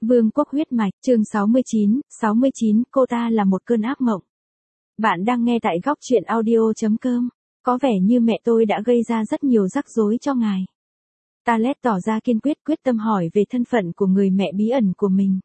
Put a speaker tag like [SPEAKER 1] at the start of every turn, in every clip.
[SPEAKER 1] Vương quốc huyết mạch, chương 69, cô ta là một cơn ác mộng. Bạn đang nghe tại góc truyện audio.com. Có vẻ như mẹ tôi đã gây ra rất nhiều rắc rối cho ngài. Talet tỏ ra kiên quyết tâm hỏi về thân phận của người mẹ bí ẩn của mình.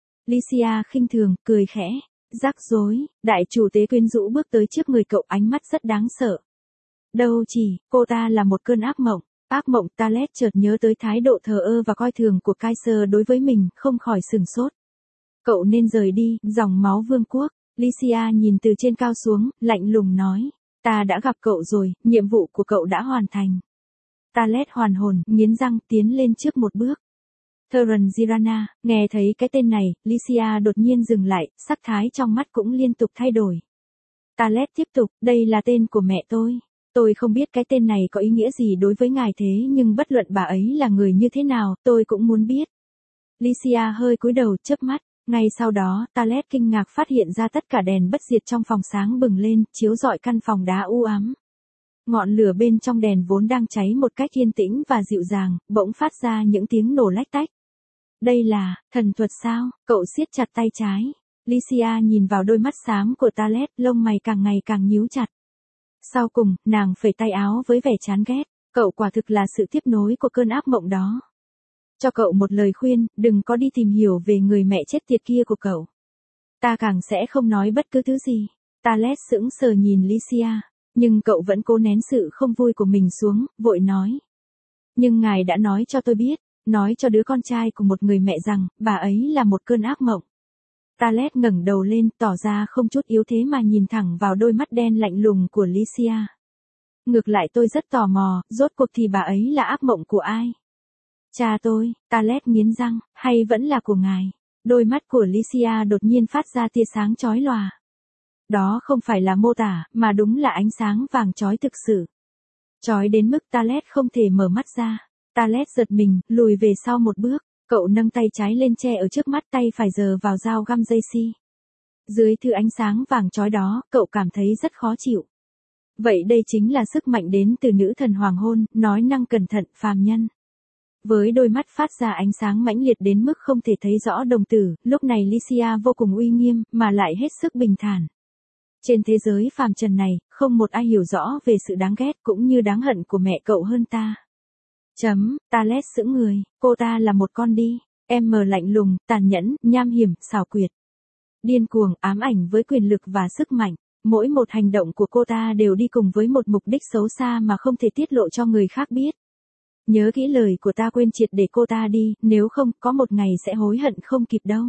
[SPEAKER 1] Lycia khinh thường, cười khẽ. Rắc rối, đại chủ tế quyến rũ bước tới trước người cậu, ánh mắt rất đáng sợ. Đâu chỉ, cô ta là một cơn ác mộng. Ác mộng. Talet chợt nhớ tới thái độ thờ ơ và coi thường của Kaiser đối với mình, không khỏi sửng sốt. Cậu nên rời đi, dòng máu vương quốc. Lycia nhìn từ trên cao xuống, lạnh lùng nói. Ta đã gặp cậu rồi, nhiệm vụ của cậu đã hoàn thành. Talet hoàn hồn, nghiến răng, tiến lên trước một bước. Theron Girana, nghe thấy cái tên này, Lycia đột nhiên dừng lại, sắc thái trong mắt cũng liên tục thay đổi. Talet tiếp tục, đây là tên của mẹ tôi. Tôi không biết cái tên này có ý nghĩa gì đối với ngài thế nhưng bất luận bà ấy là người như thế nào, tôi cũng muốn biết. Lycia hơi cúi đầu, chớp mắt. Ngay sau đó, Talet kinh ngạc phát hiện ra tất cả đèn bất diệt trong phòng sáng bừng lên, chiếu rọi căn phòng đá u ám. Ngọn lửa bên trong đèn vốn đang cháy một cách yên tĩnh và dịu dàng, bỗng phát ra những tiếng nổ lách tách. Đây là thần thuật sao? Cậu siết chặt tay trái. Lycia nhìn vào đôi mắt xám của Talet, lông mày càng ngày càng nhíu chặt. Sau cùng, nàng phẩy tay áo với vẻ chán ghét. Cậu quả thực là sự tiếp nối của cơn ác mộng đó. Cho cậu một lời khuyên, đừng có đi tìm hiểu về người mẹ chết tiệt kia của cậu. Ta càng sẽ không nói bất cứ thứ gì. Talet sững sờ nhìn Lycia, nhưng cậu vẫn cố nén sự không vui của mình xuống, vội nói. Nhưng ngài đã nói cho tôi biết, nói cho đứa con trai của một người mẹ rằng, bà ấy là một cơn ác mộng. Talet ngẩng đầu lên, tỏ ra không chút yếu thế mà nhìn thẳng vào đôi mắt đen lạnh lùng của Lycia. Ngược lại tôi rất tò mò, rốt cuộc thì bà ấy là ác mộng của ai? Cha tôi. Talet nghiến răng, hay vẫn là của ngài? Đôi mắt của Lycia đột nhiên phát ra tia sáng chói lòa. Đó không phải là mô tả, mà đúng là ánh sáng vàng chói thực sự. Chói đến mức Talet không thể mở mắt ra. Talet giật mình, lùi về sau một bước. Cậu nâng tay trái lên che ở trước mắt, tay phải giơ vào dao găm dây xi. Dưới thứ ánh sáng vàng chói đó, cậu cảm thấy rất khó chịu. Vậy đây chính là sức mạnh đến từ nữ thần hoàng hôn, nói năng cẩn thận, phàm nhân. Với đôi mắt phát ra ánh sáng mãnh liệt đến mức không thể thấy rõ đồng tử, lúc này Lycia vô cùng uy nghiêm, mà lại hết sức bình thản. Trên thế giới phàm trần này, không một ai hiểu rõ về sự đáng ghét cũng như đáng hận của mẹ cậu hơn ta. Talet sững người, cô ta là một con đi. Em mờ lạnh lùng, tàn nhẫn, nham hiểm, xảo quyệt. Điên cuồng, ám ảnh với quyền lực và sức mạnh. Mỗi một hành động của cô ta đều đi cùng với một mục đích xấu xa mà không thể tiết lộ cho người khác biết. Nhớ kỹ lời của ta, quên triệt để cô ta đi, nếu không, có một ngày sẽ hối hận không kịp đâu.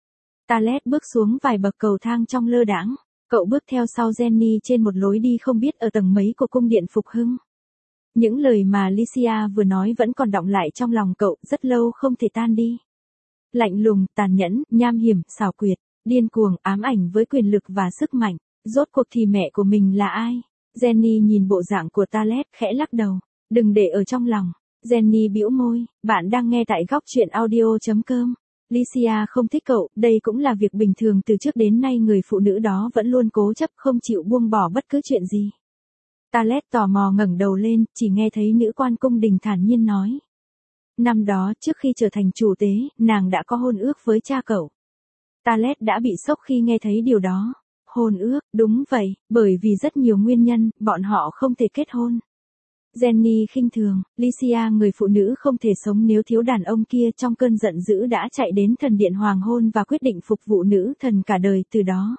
[SPEAKER 1] Talet bước xuống vài bậc cầu thang trong lơ đãng. Cậu bước theo sau Jenny trên một lối đi không biết ở tầng mấy của cung điện phục hưng. Những lời mà Lycia vừa nói vẫn còn đọng lại trong lòng cậu, rất lâu không thể tan đi. Lạnh lùng, tàn nhẫn, nham hiểm, xảo quyệt, điên cuồng, ám ảnh với quyền lực và sức mạnh. Rốt cuộc thì mẹ của mình là ai? Jenny nhìn bộ dạng của Talet, khẽ lắc đầu. Đừng để ở trong lòng. Jenny bĩu môi. Bạn đang nghe tại góc truyện audio.com. Lycia không thích cậu, đây cũng là việc bình thường, từ trước đến nay người phụ nữ đó vẫn luôn cố chấp không chịu buông bỏ bất cứ chuyện gì. Talet tò mò ngẩng đầu lên, chỉ nghe thấy nữ quan cung đình thản nhiên nói. Năm đó, trước khi trở thành chủ tế, nàng đã có hôn ước với cha cậu. Talet đã bị sốc khi nghe thấy điều đó. Hôn ước, đúng vậy, bởi vì rất nhiều nguyên nhân, bọn họ không thể kết hôn. Jenny khinh thường, Lycia, người phụ nữ không thể sống nếu thiếu đàn ông kia, trong cơn giận dữ đã chạy đến thần điện hoàng hôn và quyết định phục vụ nữ thần cả đời từ đó.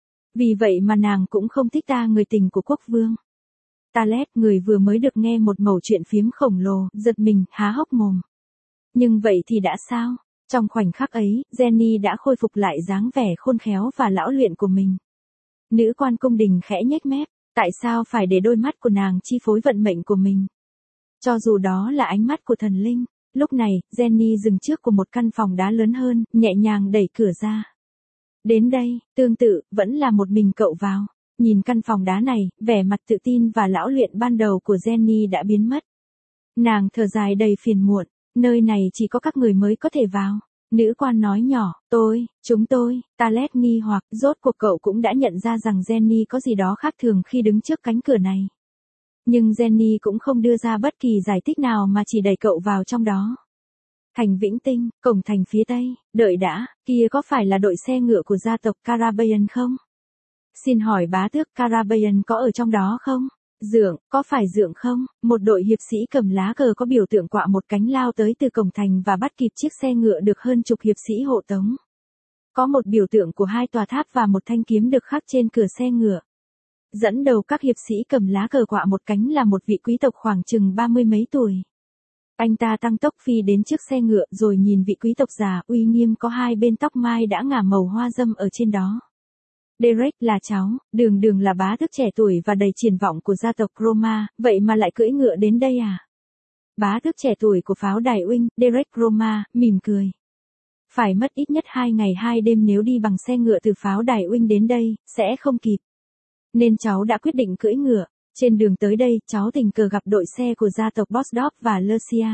[SPEAKER 1] Vì vậy mà nàng cũng không thích ta, người tình của quốc vương. Talet, người vừa mới được nghe một mẩu chuyện phiếm khổng lồ, giật mình, há hốc mồm. Nhưng vậy thì đã sao? Trong khoảnh khắc ấy, Jenny đã khôi phục lại dáng vẻ khôn khéo và lão luyện của mình. Nữ quan cung đình khẽ nhếch mép. Tại sao phải để đôi mắt của nàng chi phối vận mệnh của mình? Cho dù đó là ánh mắt của thần linh. Lúc này, Jenny dừng trước của một căn phòng đá lớn hơn, nhẹ nhàng đẩy cửa ra. Đến đây, tương tự, vẫn là một mình cậu vào. Nhìn căn phòng đá này, vẻ mặt tự tin và lão luyện ban đầu của Jenny đã biến mất. Nàng thở dài đầy phiền muộn, nơi này chỉ có các người mới có thể vào. Nữ quan nói nhỏ, chúng tôi, Talet nghi hoặc, rốt cuộc cậu cũng đã nhận ra rằng Jenny có gì đó khác thường khi đứng trước cánh cửa này. Nhưng Jenny cũng không đưa ra bất kỳ giải thích nào mà chỉ đẩy cậu vào trong đó. Thành Vĩnh Tinh, cổng thành phía tây, đợi đã, kia có phải là đội xe ngựa của gia tộc Carabaian không? Xin hỏi bá tước Carabaian có ở trong đó không? Dượng, có phải dượng không? Một đội hiệp sĩ cầm lá cờ có biểu tượng quạ một cánh lao tới từ cổng thành và bắt kịp chiếc xe ngựa được hơn chục hiệp sĩ hộ tống. Có một biểu tượng của hai tòa tháp và một thanh kiếm được khắc trên cửa xe ngựa. Dẫn đầu các hiệp sĩ cầm lá cờ quạ một cánh là một vị quý tộc khoảng chừng 30 mấy tuổi. Anh ta tăng tốc phi đến trước xe ngựa rồi nhìn vị quý tộc già uy nghiêm có hai bên tóc mai đã ngả màu hoa dâm ở trên đó. Derek là cháu, Đường Đường là bá tước trẻ tuổi và đầy triển vọng của gia tộc Roma, vậy mà lại cưỡi ngựa đến đây à? Bá tước trẻ tuổi của pháo đài Uinh, Derek Roma, mỉm cười. Phải mất ít nhất 2 ngày 2 đêm nếu đi bằng xe ngựa từ pháo đài Uinh đến đây, sẽ không kịp. Nên cháu đã quyết định cưỡi ngựa. Trên đường tới đây, cháu tình cờ gặp đội xe của gia tộc Bosdorf và Lucia.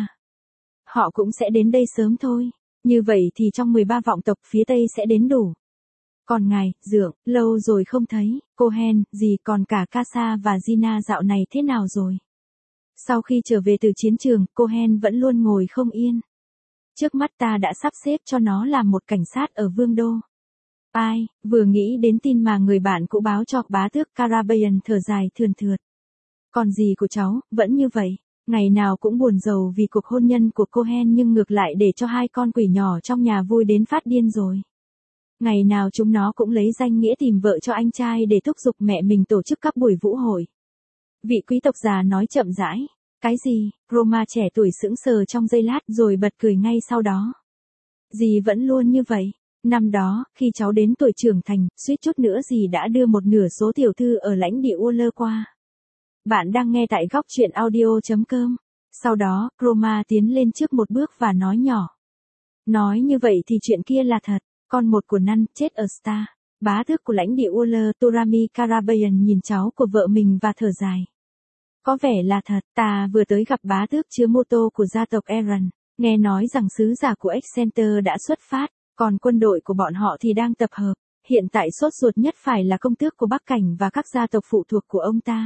[SPEAKER 1] Họ cũng sẽ đến đây sớm thôi. Như vậy thì trong 13 vọng tộc phía Tây sẽ đến đủ. Còn ngài, dượng, lâu rồi không thấy, Cohen, gì còn cả Casa và Gina dạo này thế nào rồi? Sau khi trở về từ chiến trường, Cohen vẫn luôn ngồi không yên. Trước mắt ta đã sắp xếp cho nó làm một cảnh sát ở Vương đô. Ai, vừa nghĩ đến tin mà người bạn cũ báo cho bá tước Carabaian thở dài thườn thượt. Còn gì của cháu, vẫn như vậy, ngày nào cũng buồn rầu vì cuộc hôn nhân của Cohen nhưng ngược lại để cho hai con quỷ nhỏ trong nhà vui đến phát điên rồi. Ngày nào chúng nó cũng lấy danh nghĩa tìm vợ cho anh trai để thúc giục mẹ mình tổ chức các buổi vũ hội. Vị quý tộc già nói chậm rãi. Cái gì? Roma trẻ tuổi sững sờ trong giây lát rồi bật cười ngay sau đó. Dì vẫn luôn như vậy. Năm đó, khi cháu đến tuổi trưởng thành, suýt chút nữa dì đã đưa một nửa số tiểu thư ở lãnh địa Uller qua. Bạn đang nghe tại góc truyện audio.com. Sau đó, Roma tiến lên trước một bước và nói nhỏ. Nói như vậy thì chuyện kia là thật. Con một của Năn chết ở Star. Bá tước của lãnh địa Uller Torami Carabaian nhìn cháu của vợ mình và thở dài. Có vẻ là thật, ta vừa tới gặp bá tước chứa mô tô của gia tộc Aaron, nghe nói rằng sứ giả của Excenter đã xuất phát, còn quân đội của bọn họ thì đang tập hợp, hiện tại sốt ruột nhất phải là công tước của Bắc Cảnh và các gia tộc phụ thuộc của ông ta.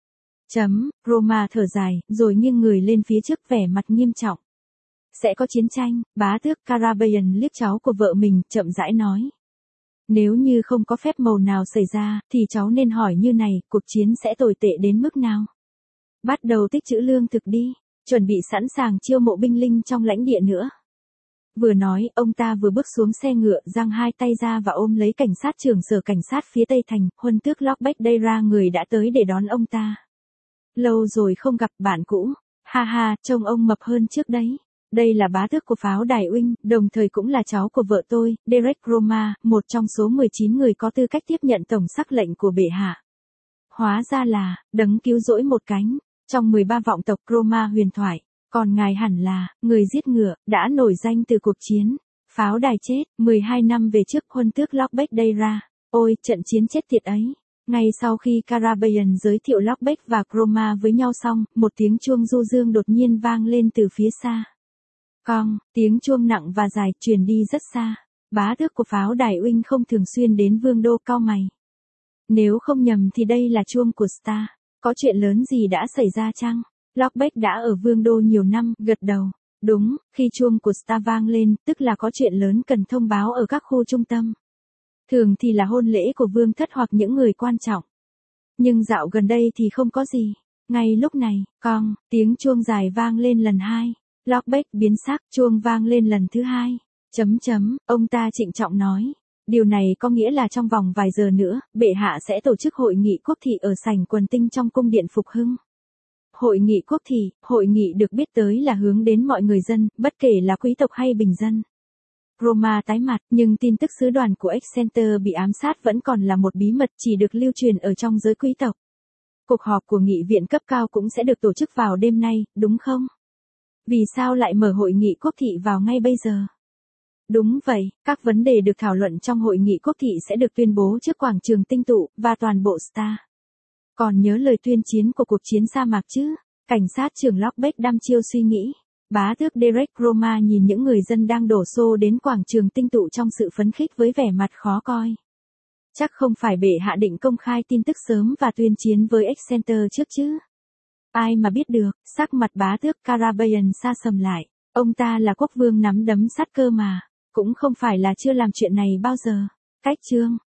[SPEAKER 1] Roma thở dài, rồi nghiêng người lên phía trước vẻ mặt nghiêm trọng. Sẽ có chiến tranh, bá tước Carabaian liếc cháu của vợ mình, chậm rãi nói. Nếu như không có phép màu nào xảy ra, thì cháu nên hỏi như này, cuộc chiến sẽ tồi tệ đến mức nào? Bắt đầu tích trữ lương thực đi, chuẩn bị sẵn sàng chiêu mộ binh linh trong lãnh địa nữa. Vừa nói, ông ta vừa bước xuống xe ngựa, giang hai tay ra và ôm lấy cảnh sát trưởng sở cảnh sát phía Tây Thành, huân tước Lockbeck đây ra người đã tới để đón ông ta. Lâu rồi không gặp bạn cũ, ha ha, trông ông mập hơn trước đấy. Đây là bá tước của pháo đài Uinh, đồng thời cũng là cháu của vợ tôi, Derek Roma, một trong số 19 người có tư cách tiếp nhận tổng sắc lệnh của bệ hạ. Hóa ra là, đấng cứu rỗi một cánh, trong 13 vọng tộc Roma huyền thoại, còn ngài hẳn là, người giết ngựa, đã nổi danh từ cuộc chiến. Pháo đài chết, 12 năm về trước huân tước Lockbeck đây ra, ôi, trận chiến chết tiệt ấy. Ngay sau khi Carabaian giới thiệu Lockbeck và Roma với nhau xong, một tiếng chuông du dương đột nhiên vang lên từ phía xa. Cong, tiếng chuông nặng và dài truyền đi rất xa. Bá tước của pháo đài Uinh không thường xuyên đến Vương đô cau mày. Nếu không nhầm thì đây là chuông của Star. Có chuyện lớn gì đã xảy ra chăng? Lockbeck đã ở Vương đô nhiều năm, gật đầu. Đúng, khi chuông của Star vang lên, tức là có chuyện lớn cần thông báo ở các khu trung tâm. Thường thì là hôn lễ của vương thất hoặc những người quan trọng. Nhưng dạo gần đây thì không có gì. Ngay lúc này, cong, tiếng chuông dài vang lên lần 2. Lockbeck biến sắc, chuông vang lên lần thứ 2. Ông ta trịnh trọng nói. Điều này có nghĩa là trong vòng vài giờ nữa, bệ hạ sẽ tổ chức hội nghị quốc thị ở sảnh Quần Tinh trong cung điện Phục Hưng. Hội nghị quốc thị, hội nghị được biết tới là hướng đến mọi người dân, bất kể là quý tộc hay bình dân. Roma tái mặt, nhưng tin tức sứ đoàn của Excenter bị ám sát vẫn còn là một bí mật chỉ được lưu truyền ở trong giới quý tộc. Cuộc họp của nghị viện cấp cao cũng sẽ được tổ chức vào đêm nay, đúng không? Vì sao lại mở hội nghị quốc thị vào ngay bây giờ? Đúng vậy, các vấn đề được thảo luận trong hội nghị quốc thị sẽ được tuyên bố trước quảng trường Tinh tụ, và toàn bộ Star. Còn nhớ lời tuyên chiến của cuộc chiến sa mạc chứ? Cảnh sát trưởng Lockbeck đăm chiêu suy nghĩ. Bá tước Derek Roma nhìn những người dân đang đổ xô đến quảng trường Tinh tụ trong sự phấn khích với vẻ mặt khó coi. Chắc không phải bệ hạ định công khai tin tức sớm và tuyên chiến với Excenter trước chứ? Ai mà biết được, sắc mặt bá tước Carabaian sa sầm lại. Ông ta là quốc vương nắm đấm sát cơ mà, cũng không phải là chưa làm chuyện này bao giờ. Cách chương